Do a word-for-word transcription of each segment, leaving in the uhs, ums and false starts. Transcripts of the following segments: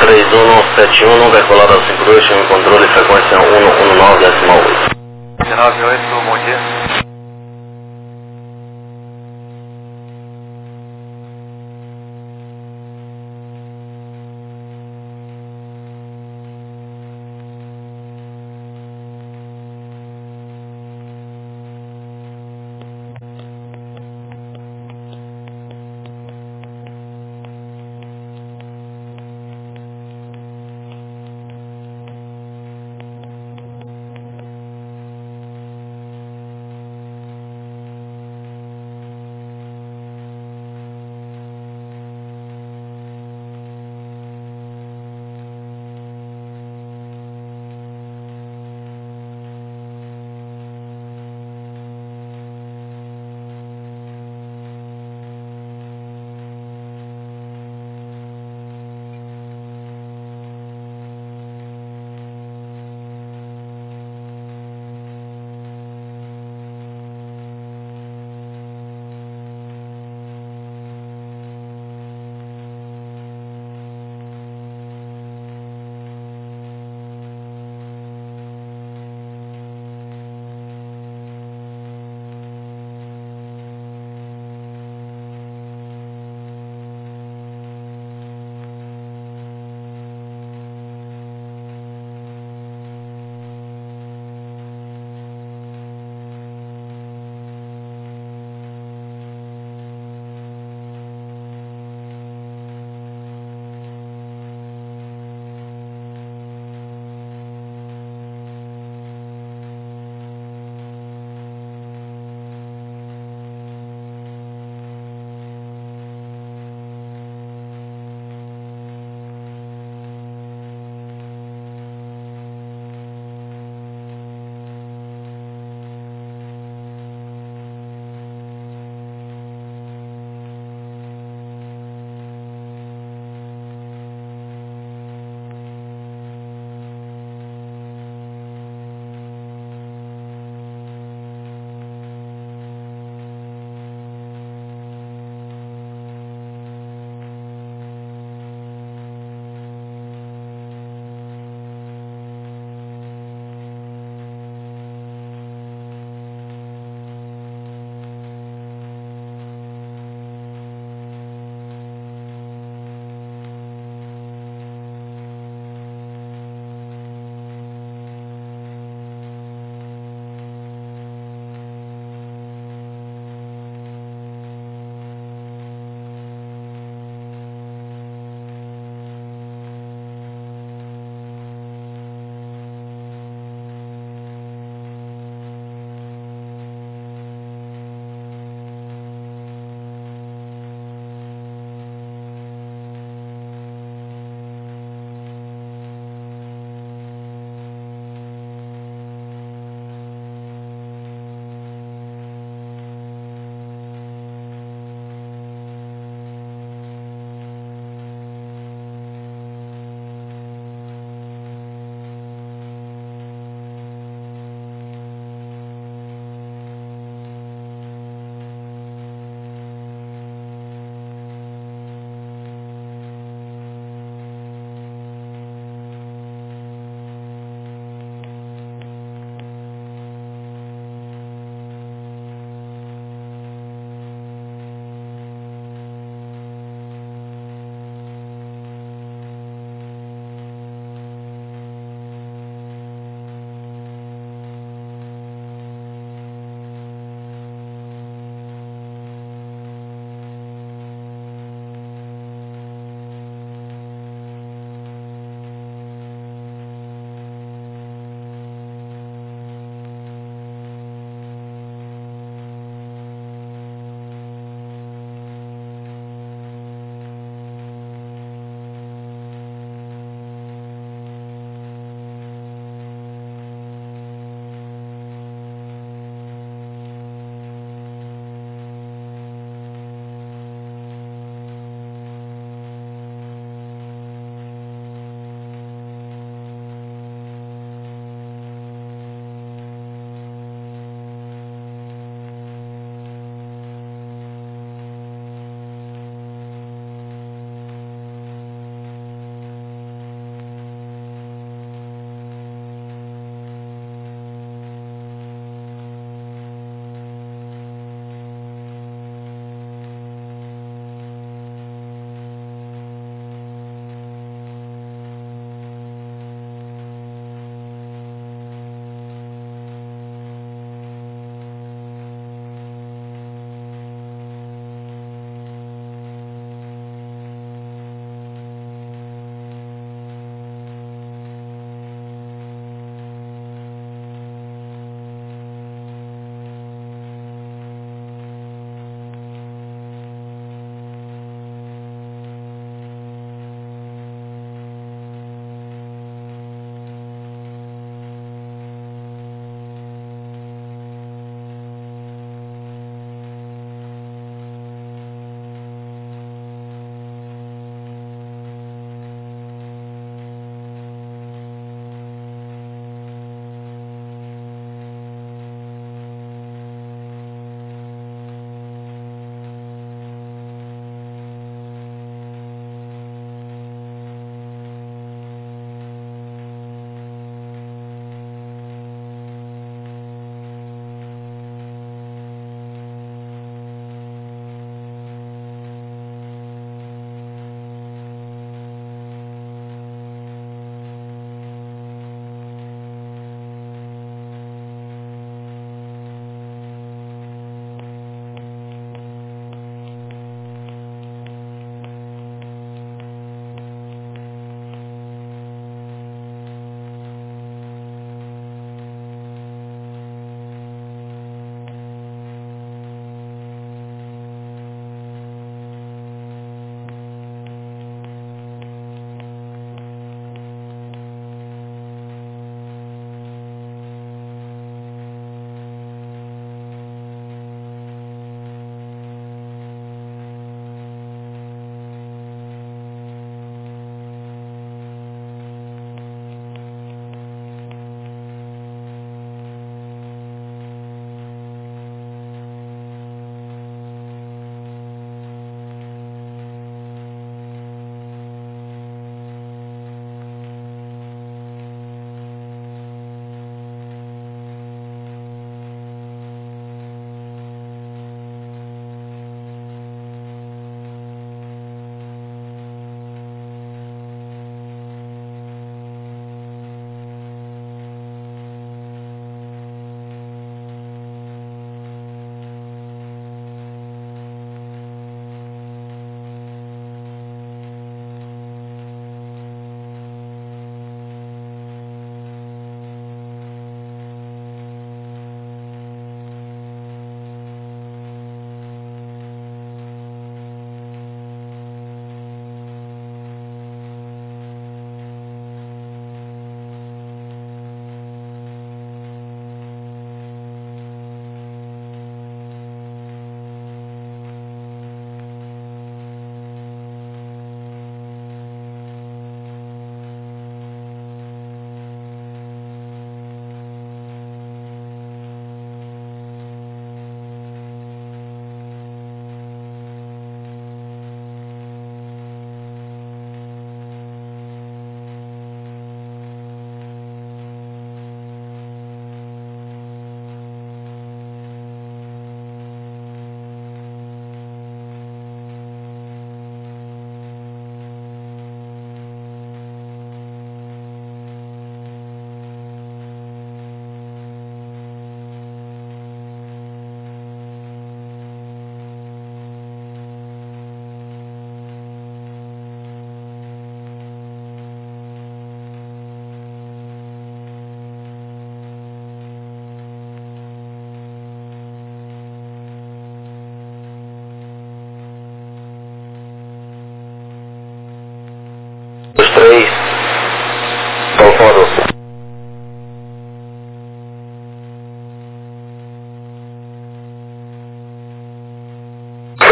trei unu sete unu, decolarea asigurării și în control frecvența unu unu nouă decimal opt. Radio este o modie.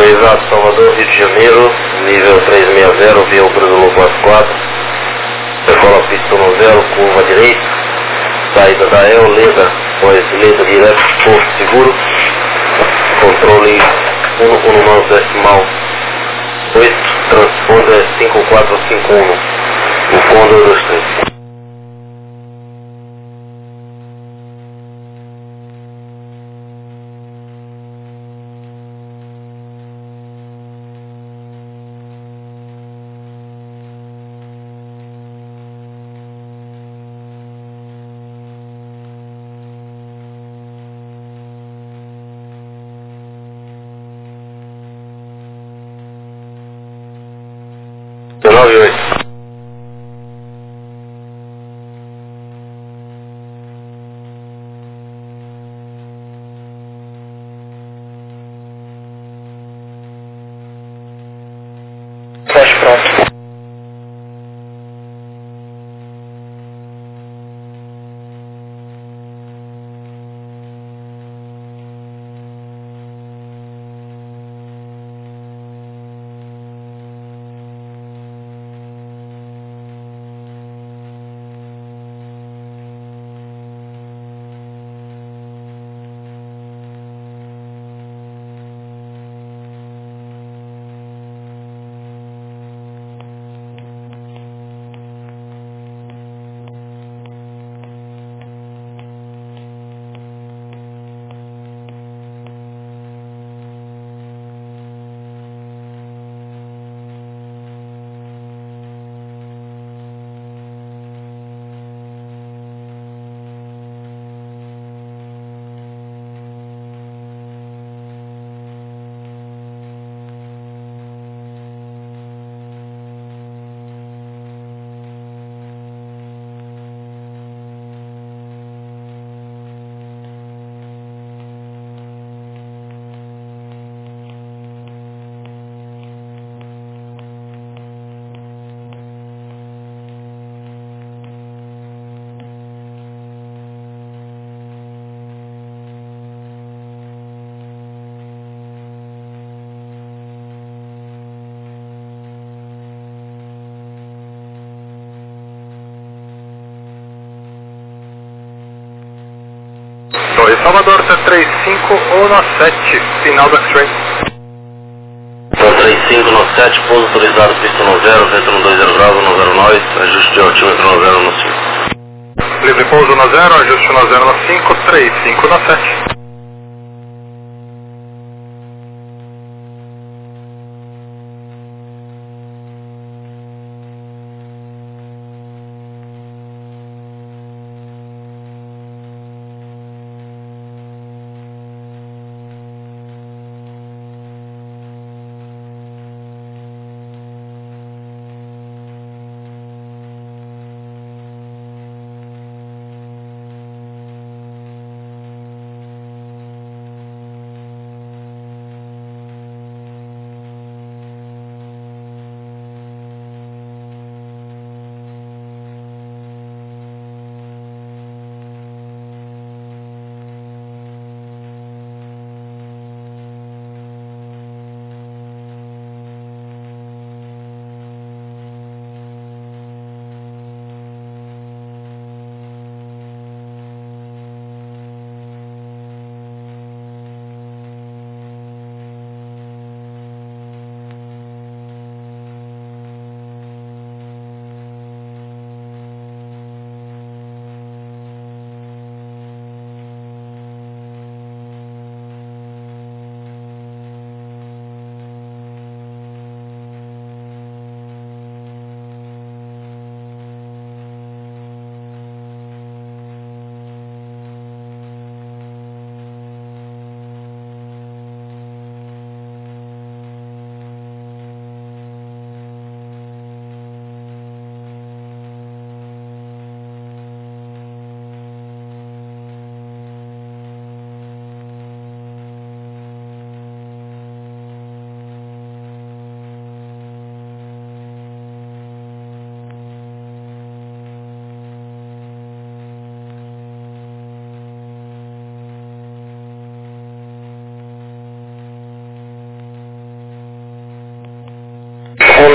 Autorizado Salvador, Rio de Janeiro, nível trezentos e sessenta, via o Brasil quatro quatro. Decola pista um zero, curva direita. Saída da E L, Leda, pois Leda direto, Porto Seguro. Controle um um nove decimal oito, transponder cinco quatro cinco um. O fundo dois três. dezenove e oito. Flash pronto. dois Salvador, três cinco ou no sete, final do X-Ray. três cinco no sete, pouso autorizado, pista no zero, vento no dois zero grau, no zero nove, ajuste de altímetro no zero no cinco. Livre pouso no zero, ajuste no zero no cinco, três cinco no sete.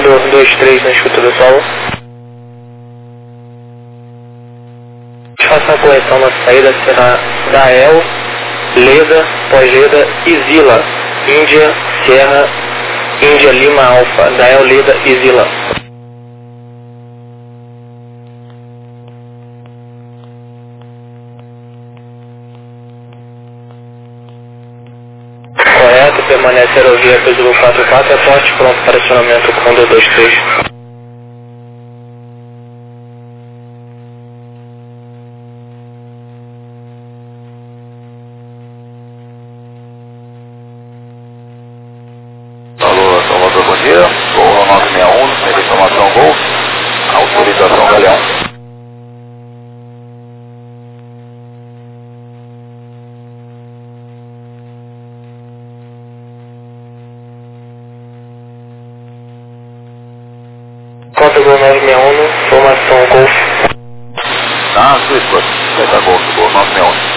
Condor dois três na escuta do solo. Faça a correção na saída, será Dael, Leda, pós-Leda e Zila. Índia, Sierra, Índia, Lima, Alfa, Dael, Leda e Zila. Correto, permanece aerovia Peso quatro quatro, aporte pronto para acionamento Condor dois três. Alô, Salvador, bom dia. Gol nove seis um, tem informação Gol. Autorização Galeão. Conta Gol nove seis um, formação Golf. Tá, Cisco. Tá Gol, Gol nove seis um.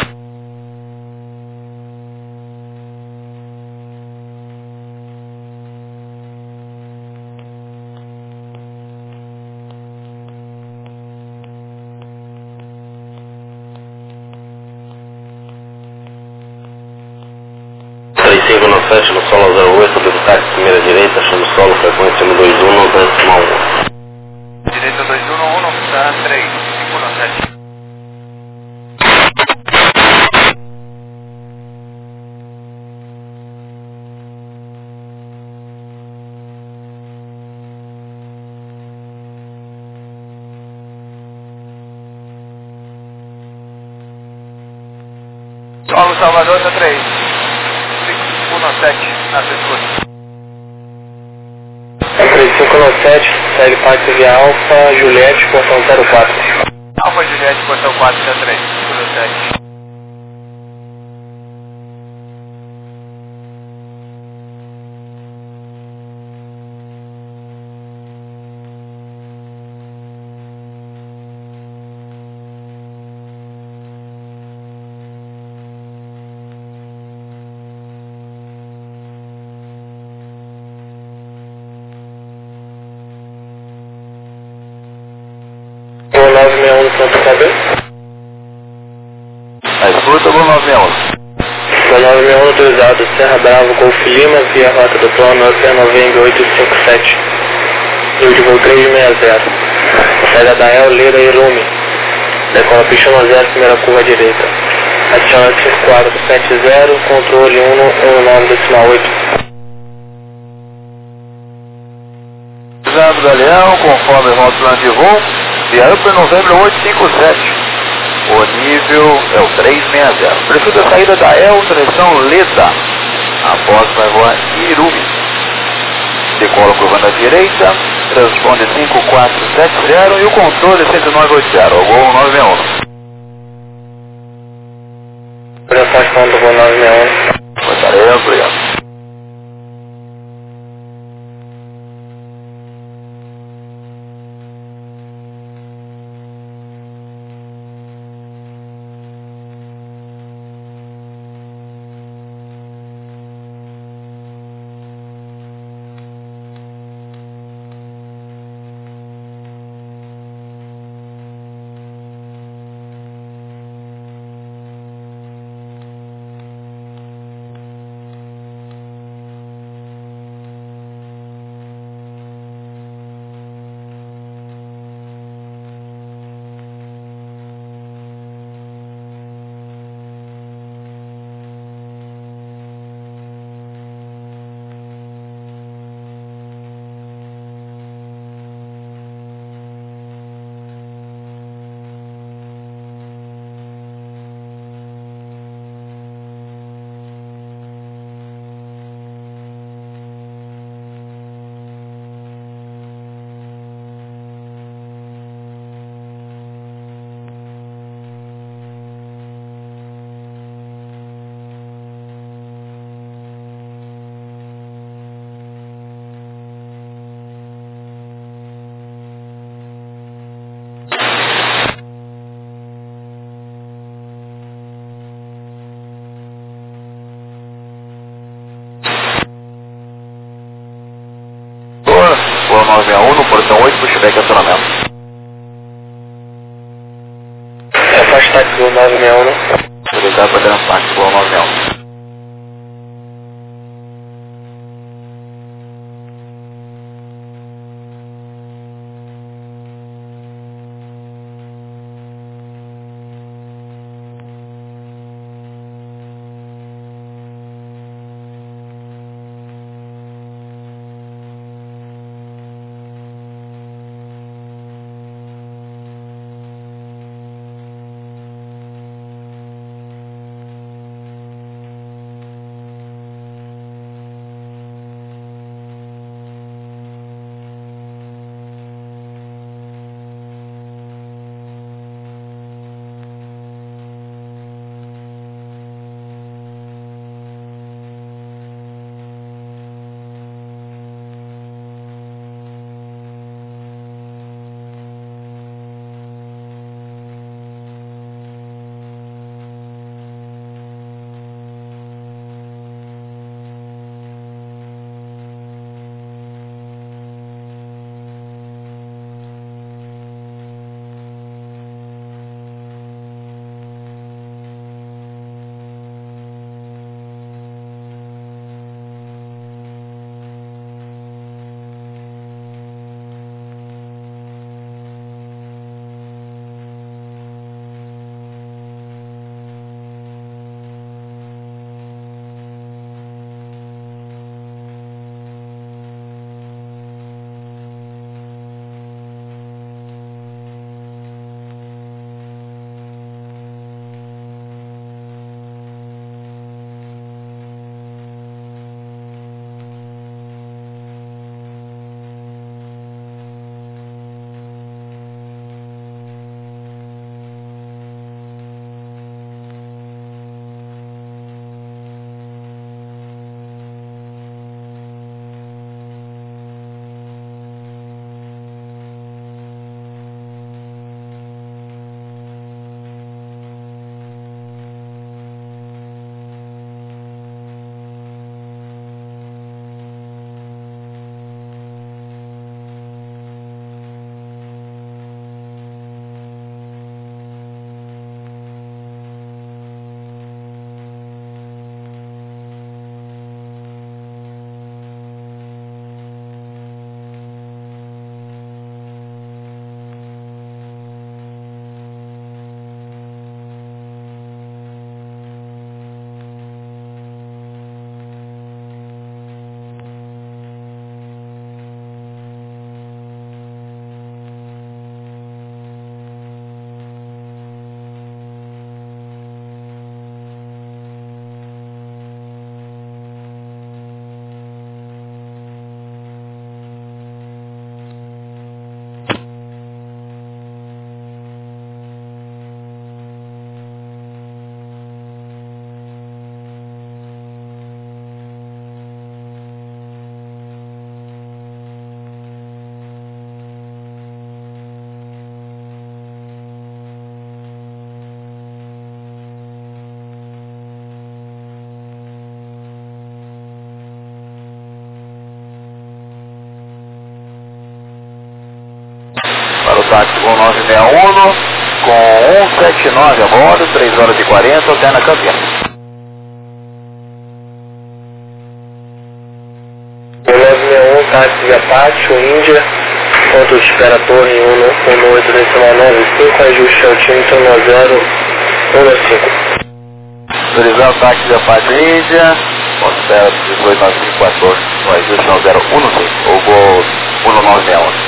três cinco nove sete no solo zero oito, táxi primeira direita, chama solo, frequência um dois um, décimo um. Direita dois um um, tá três cinco nove sete. Solo Salvador tá três cinco nove sete, na escuta. três cinco nove sete, segue parte via Alfa, Juliette, portão zero quatro. Alfa Juliette, portão quatro tá três cinco nove sete. Gol nove seis um, ponto K B. A escuta, Gol nove seis um. Gol nove seis um autorizado, Serra Bravo, Golf Lima, via rota do plano, Ocean November oito cinco sete. Nível de voo três seis zero. Saída da El, Leda e Lume. Decola pista no zero, primeira curva à direita. Adiciona cinco quatro sete zero, controle um um nove decimal oito. Usando Galeão, conforme o nosso plano de voo, via Upper November oito cinco sete. O nível é o três seis zero. Prefiro a saída da El, direção Leda. Após vai voar Irumi. Decola curva à direita, transponde cinco quatro sete zero e o controle cento e nove oitenta, o Gol nove seis um. Orientação do Gol nove seis um. Gostaria, obrigado. nove seis um, portão oito, pushback acionamento. É, faz táxi Gol nove seis um. Utilizar para dar táxi Gol nove seis um. Para o táxi Gol nove seis um, com cento e setenta e nove a bordo, três horas e quarenta, alterna Campinas. Gol nove seis um, táxi Apache, Índia, ponto de espera Torre um oito decimal nove cinco, ajuste altímetro nove zero um cinco. Autorizar o táxi Apache Índia, ponto de espera dezoito nove cinco quatorze, no ajuste nove zero um cinco, ou Gol nove seis um.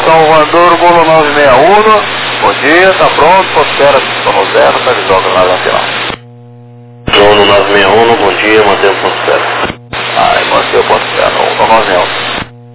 Salvador, Golo nove seis um. Bom dia, tá pronto, prospera, sono zero, tá de jogo na final. Sono nove seis um, bom dia, mantém o ponto zero. Ai, mantém o ponto zero, no nove seis um.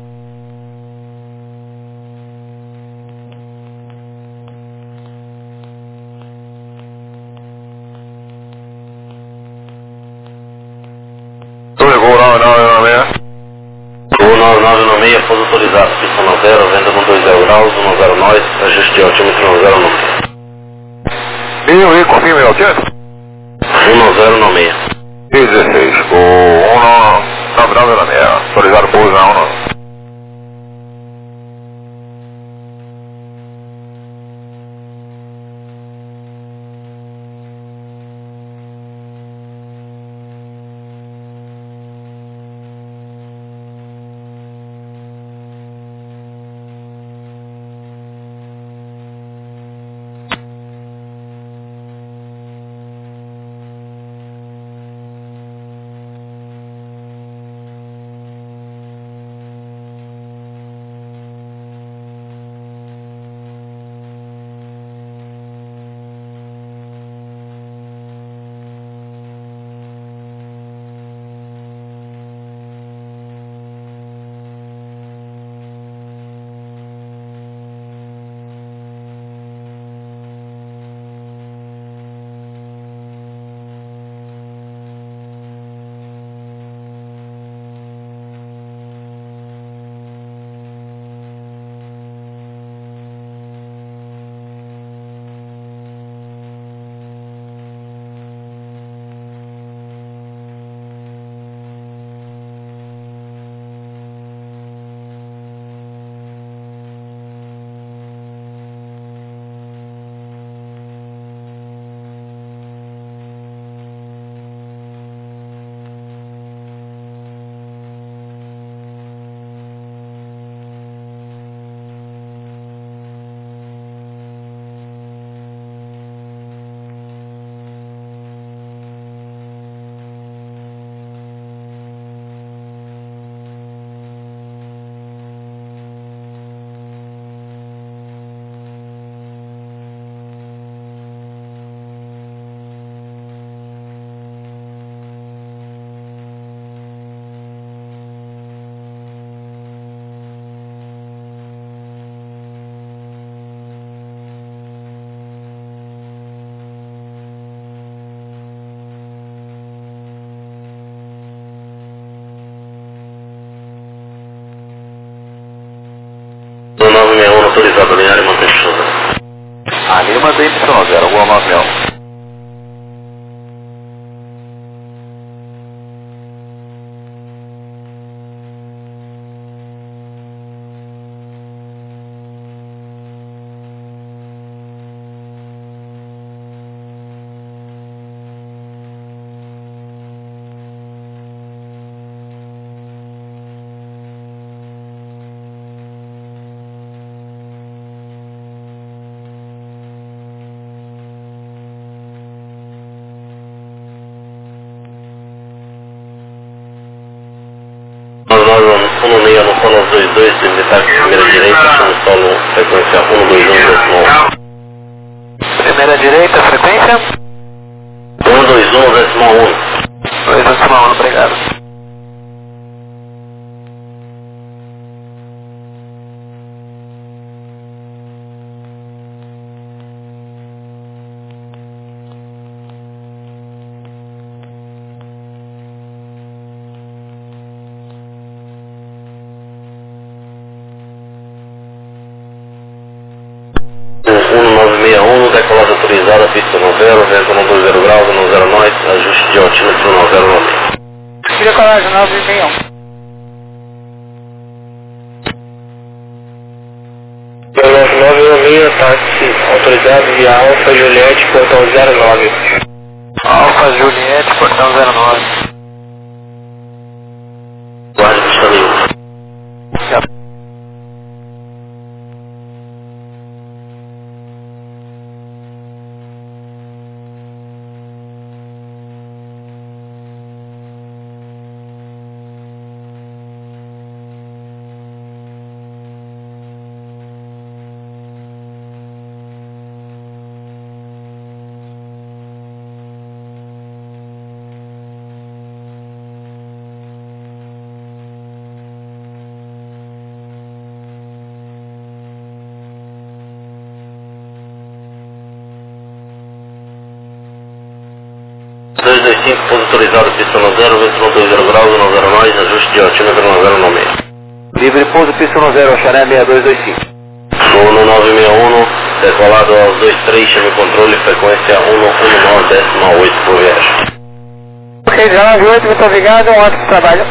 Gol nove nove nove seis. Gol nove nove nove seis, pouso autorizado, pista no zero, venda no dois zero graus, um zero nós, ajuste de altímetro no zero nove. Mil e confirme o altímetro? um zero nove seis. dezesseis, gol um nove nove nove seis, autorizado pouso na um nove. nove seis um, autorizado, alinhar e manter chuva. Ali mantém Y zero, Gol nove seis um. um meia no solo dois dois, militar primeira direita, no solo frequência um dois um decimal. Primeira direita, frequência? um dois um decimal um. dois decimal um, obrigado. um nove seis um, decolagem autorizada, pista no zero, vento no dois zero graus, no zero nós, ajuste de altímetro no zero nove. Decolagem nove seis um. nove nove um seis, táxi autorizado via Alfa Juliette, portão zero nove. Alfa Juliette, portão zero nove. Guarde pista nenhuma. cinco, pouso autorizado, pista no zero, vento noventa e zero graus, nove zero mais, ajuste de altímetro nove zero nove seis. Livre pouso, pista no zero, Xané seis dois dois cinco. Sono nove seis um, decolado aos dois três, chame controle, frequência um um nove décimo oito por viagem. Ok, nove oito, muito obrigado, um ótimo trabalho.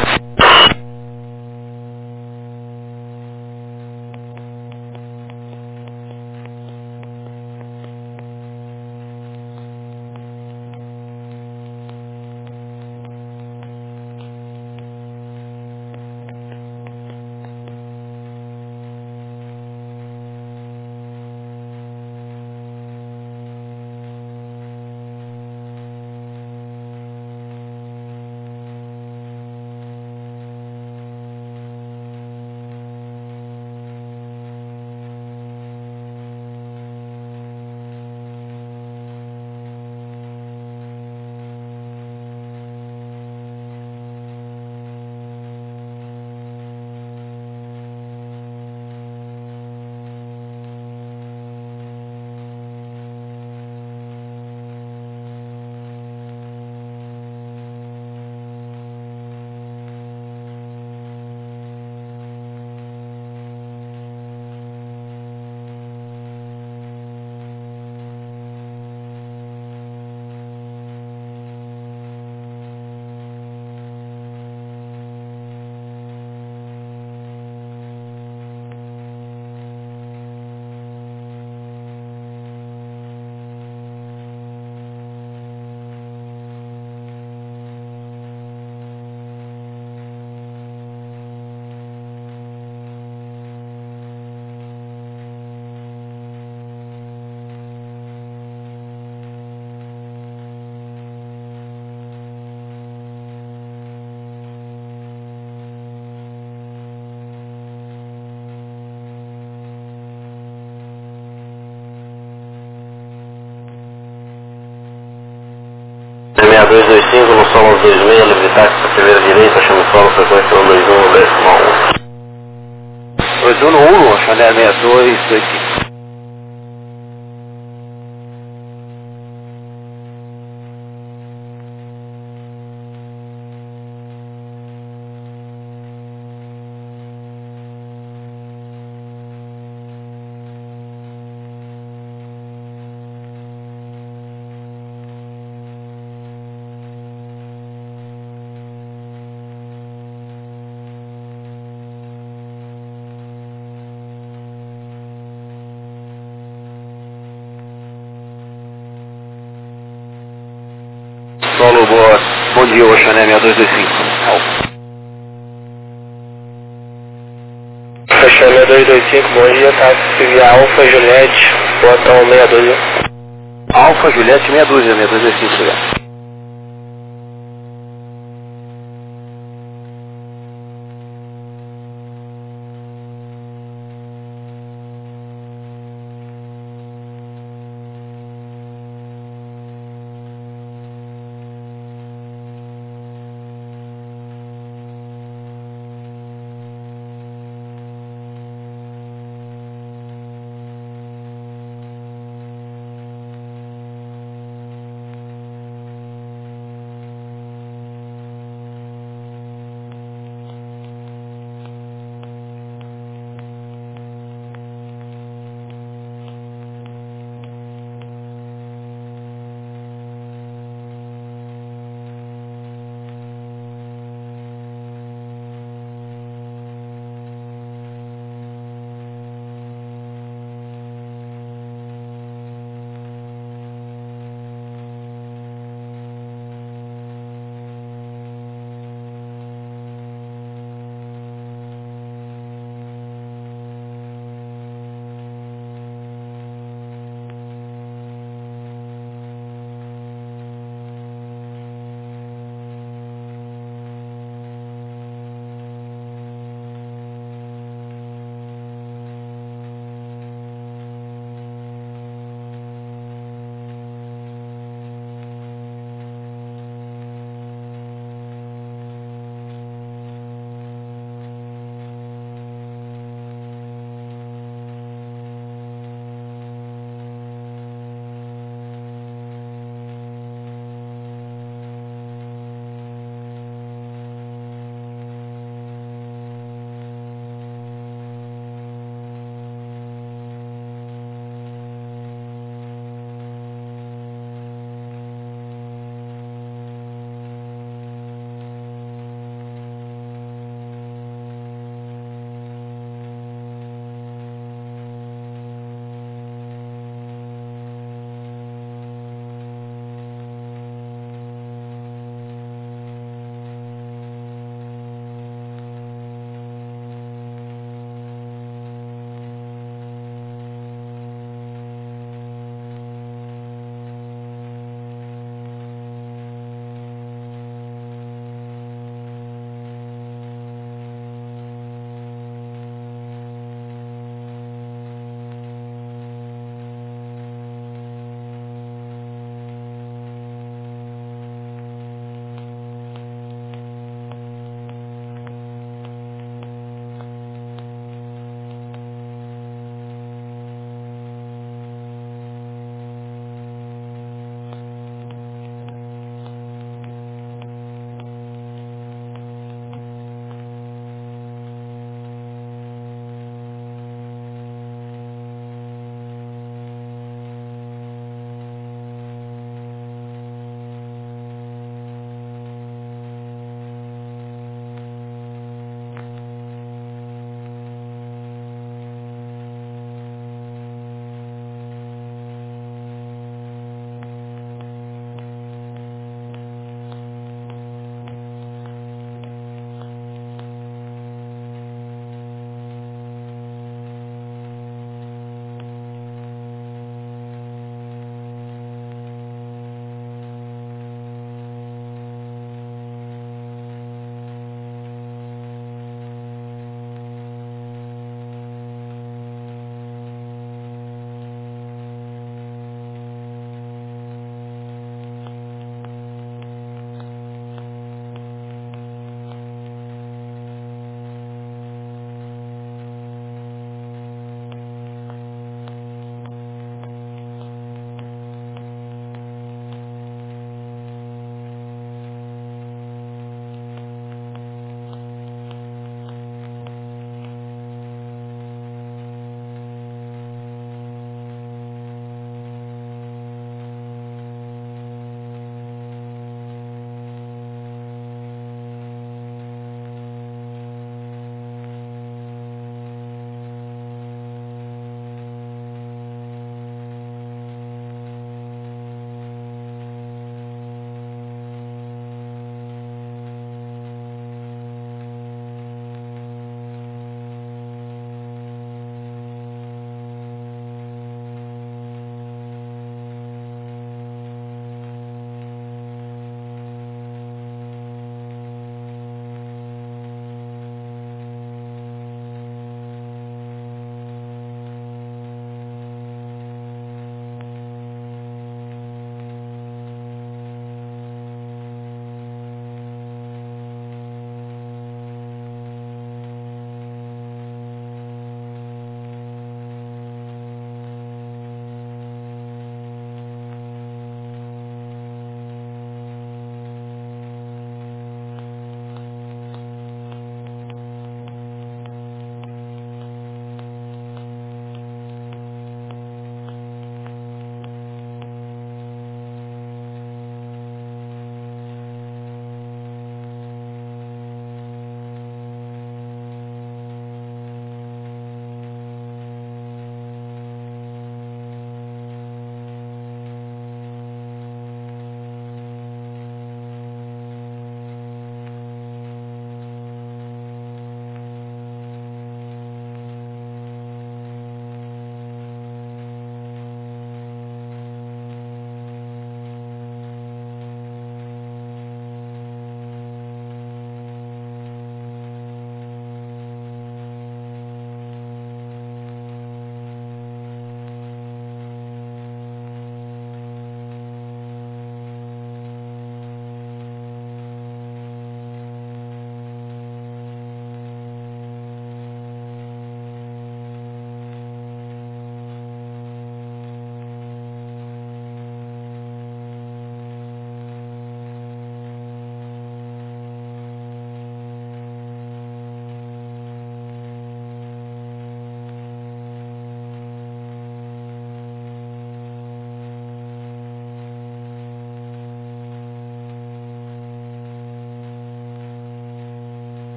seis dois dois cinco, no solo aos dois seis, livre táxi para primeira direita, chame solo, frequência um dois um, décimo um. dois um um, Xané seis dois dois cinco. Solo, boa. Bom dia, o Xané seis dois dois cinco. Xané dois dois cinco, bom dia, táxi via Alfa Juliette, botão seis dois um. Alfa Juliette meia dúzia, seis dois dois cinco, obrigado.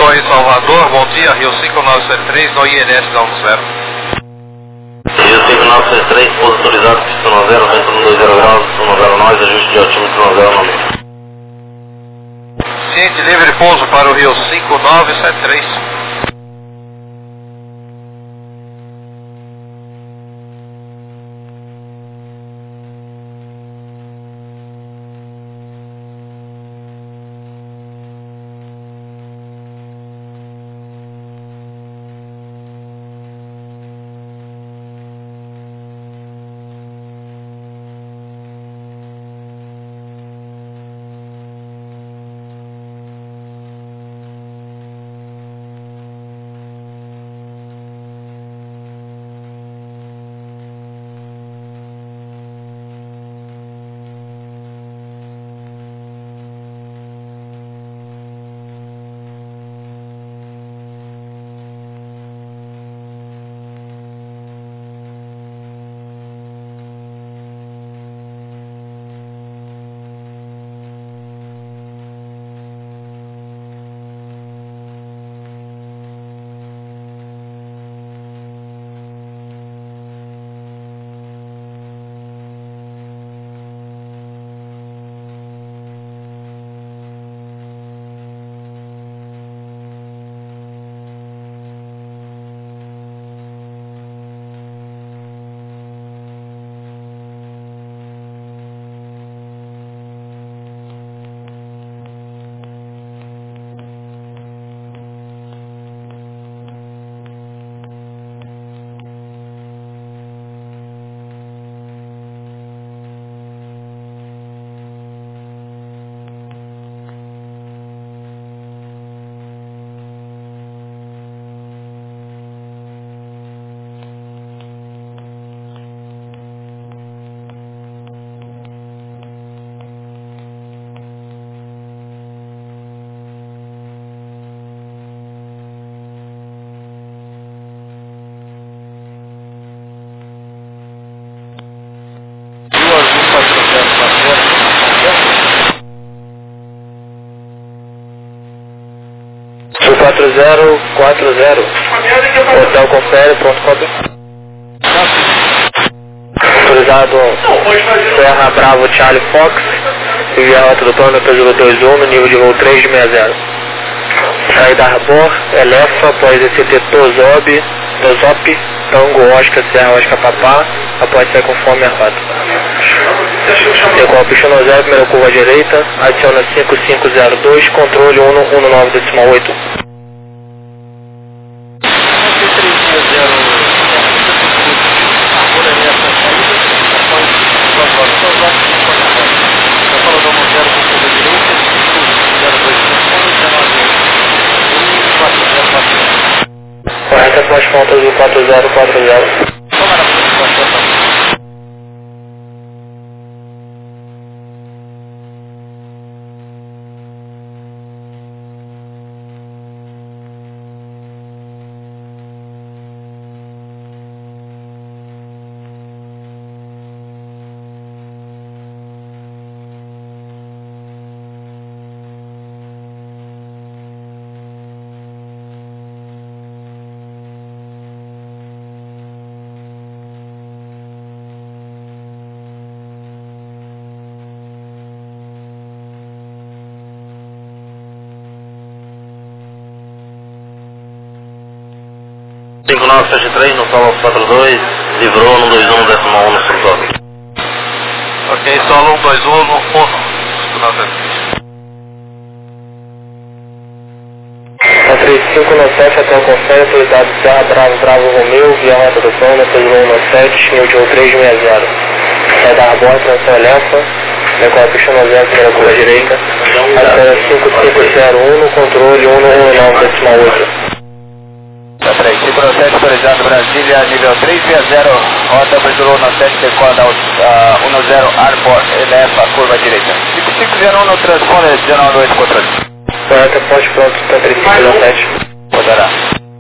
Torre Salvador, bom dia, Rio cinco nove sete três, no I N S da um zero. Rio cinco nove sete três, pouso autorizado, pista um zero, vento um dois zero graus, um zero nove, ajuste de altímetro um zero nove. Ciente livre pouso para o Rio cinco nove sete três. quatro zero quatro zero. Hotel confere, pronto, cópia. Autorizado Serra Bravo Charlie Fox. E a rota do plano Pedro dois um, no nível de voo três de sessenta. Saída Arbor, Elefa, após E C T Tozob, Tozop, Tango Oscar, Serra Oscar Papá, após sair conforme a rota. Decola pista no zero, primeira curva à direita, adiciona cinco cinco zero dois, controle um um nove decimal oito. Correta com as contas do quatro zero quatro zero. cinco nove sete três no solo quatro dois, livrou no dois um decimal um no Sultão. Ok, solo um dois um no um. três cinco nove sete até o confere, autoridade Serra Bravo Bravo Romeu, via rota do plano, Pedro um nove sete, nível de voo três de sessenta. Saída Arbor, transição Elefa, decola pista no zero, primeira curva à direita, até cinco cinco zero um no controle um um nove decimal oito. três cinco nove sete, autorizado Brasília, nível três sessenta, rota Pedro um nove sete, decola uh, um zero Arbor, Elefa, curva direita. cinco cinco zero um no transponder, dezenove oito, controle. Correta, ponte pronto, três cinco zero sete. Poderá.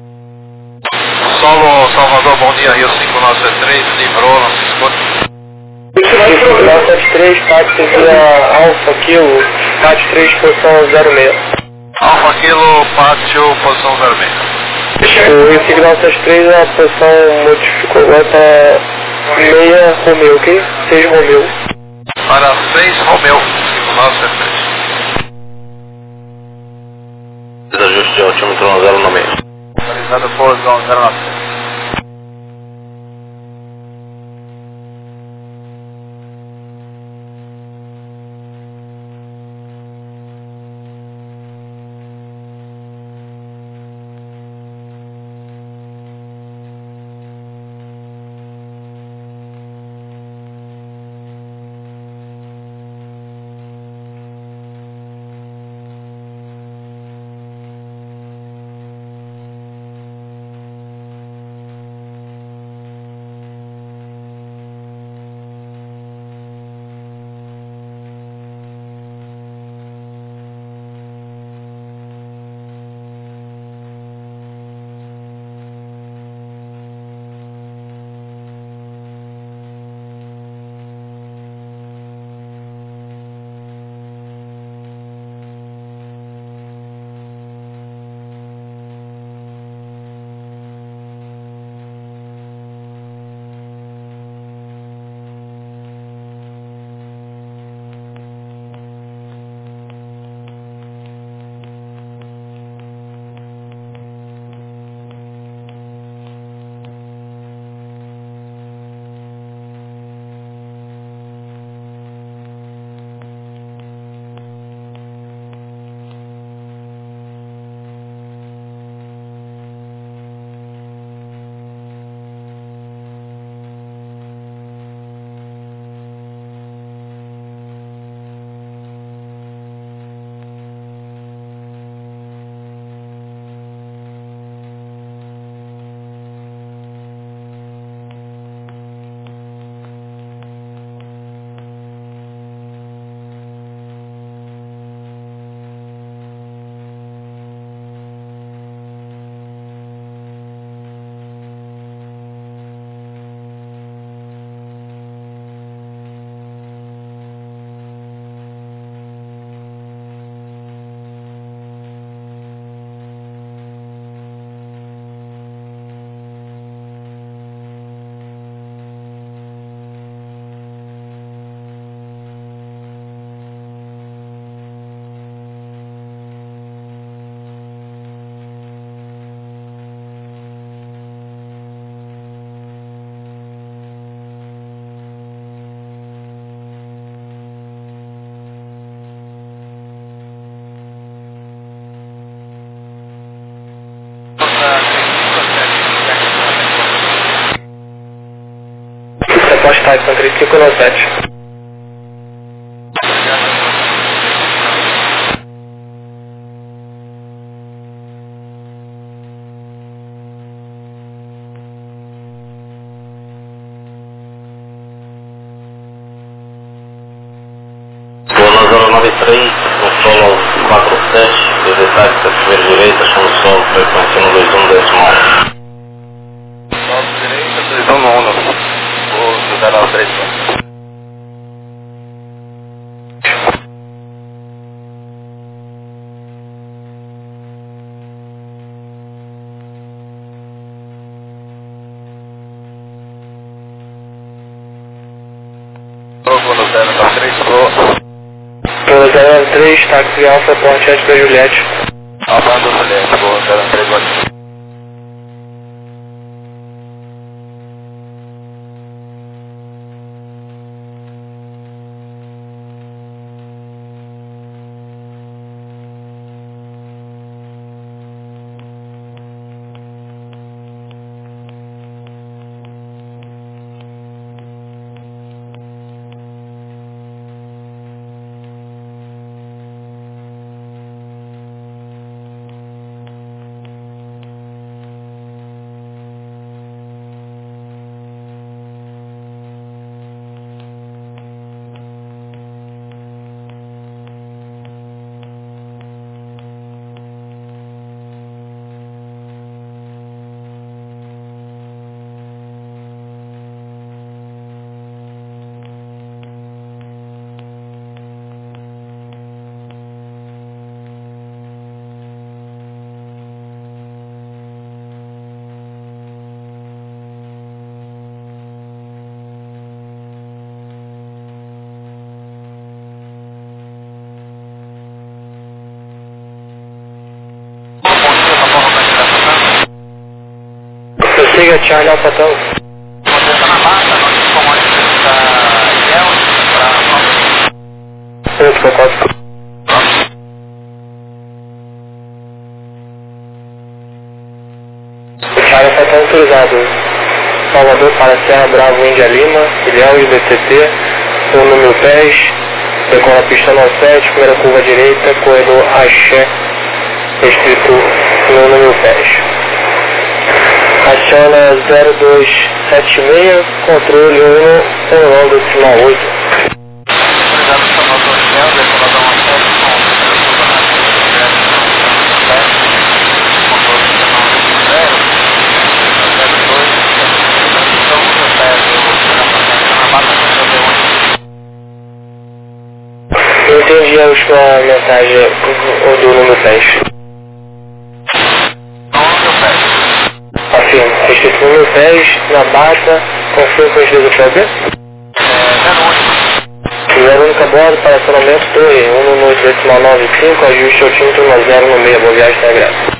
Solo Salvador, bom dia, Rio cinco nove sete três, livrou, não se escuta. cinco nove sete três, táxi via Alfa Kilo, táxi três, posição zero seis. Alfa Kilo, pátio, posição vermelha. O Signal sete três, a posição modificou agora para meia Romeu, ok? seis Romeu. Para seis Romeu, Signal sete três. Desajuste de altímetro zero nove seis. Realizado por zero nove seis. Repórter Tyson três cinco nove sete. Zona zero nove três, no solo quatro sete, desde táxi primeira direita, no solo, frequência no dois um decimal. Solo direita, dois um um. O zero nove três. Novo no zero nove três, pro. Pelo zero nove três, táxi Alfa, Ponte para Juliette. Alfa do Juliette, pro zero nove três, boa. Siga Charlie Alphatão. Você está na baixa, nós comandamos da Yel para Outro Cocó. Charlie Alphatão autorizado. Salvador para Serra Bravo Índia Lima, Ilhéus B C T, o número dez, decola a pista nove sete, primeira curva direita, corredor Axé, escrito no número dez. Aciona zero dois sete seis, controle um, um decimal oito. Eu entendi a última mensagem do número dez. Afirmo, escrito número dez, na bata, confirmo com certeza para ver? zero única bordo para acionamento torre um no decimal nove cinco, ajuste ao título zero no meio, boa viagem, tá graça.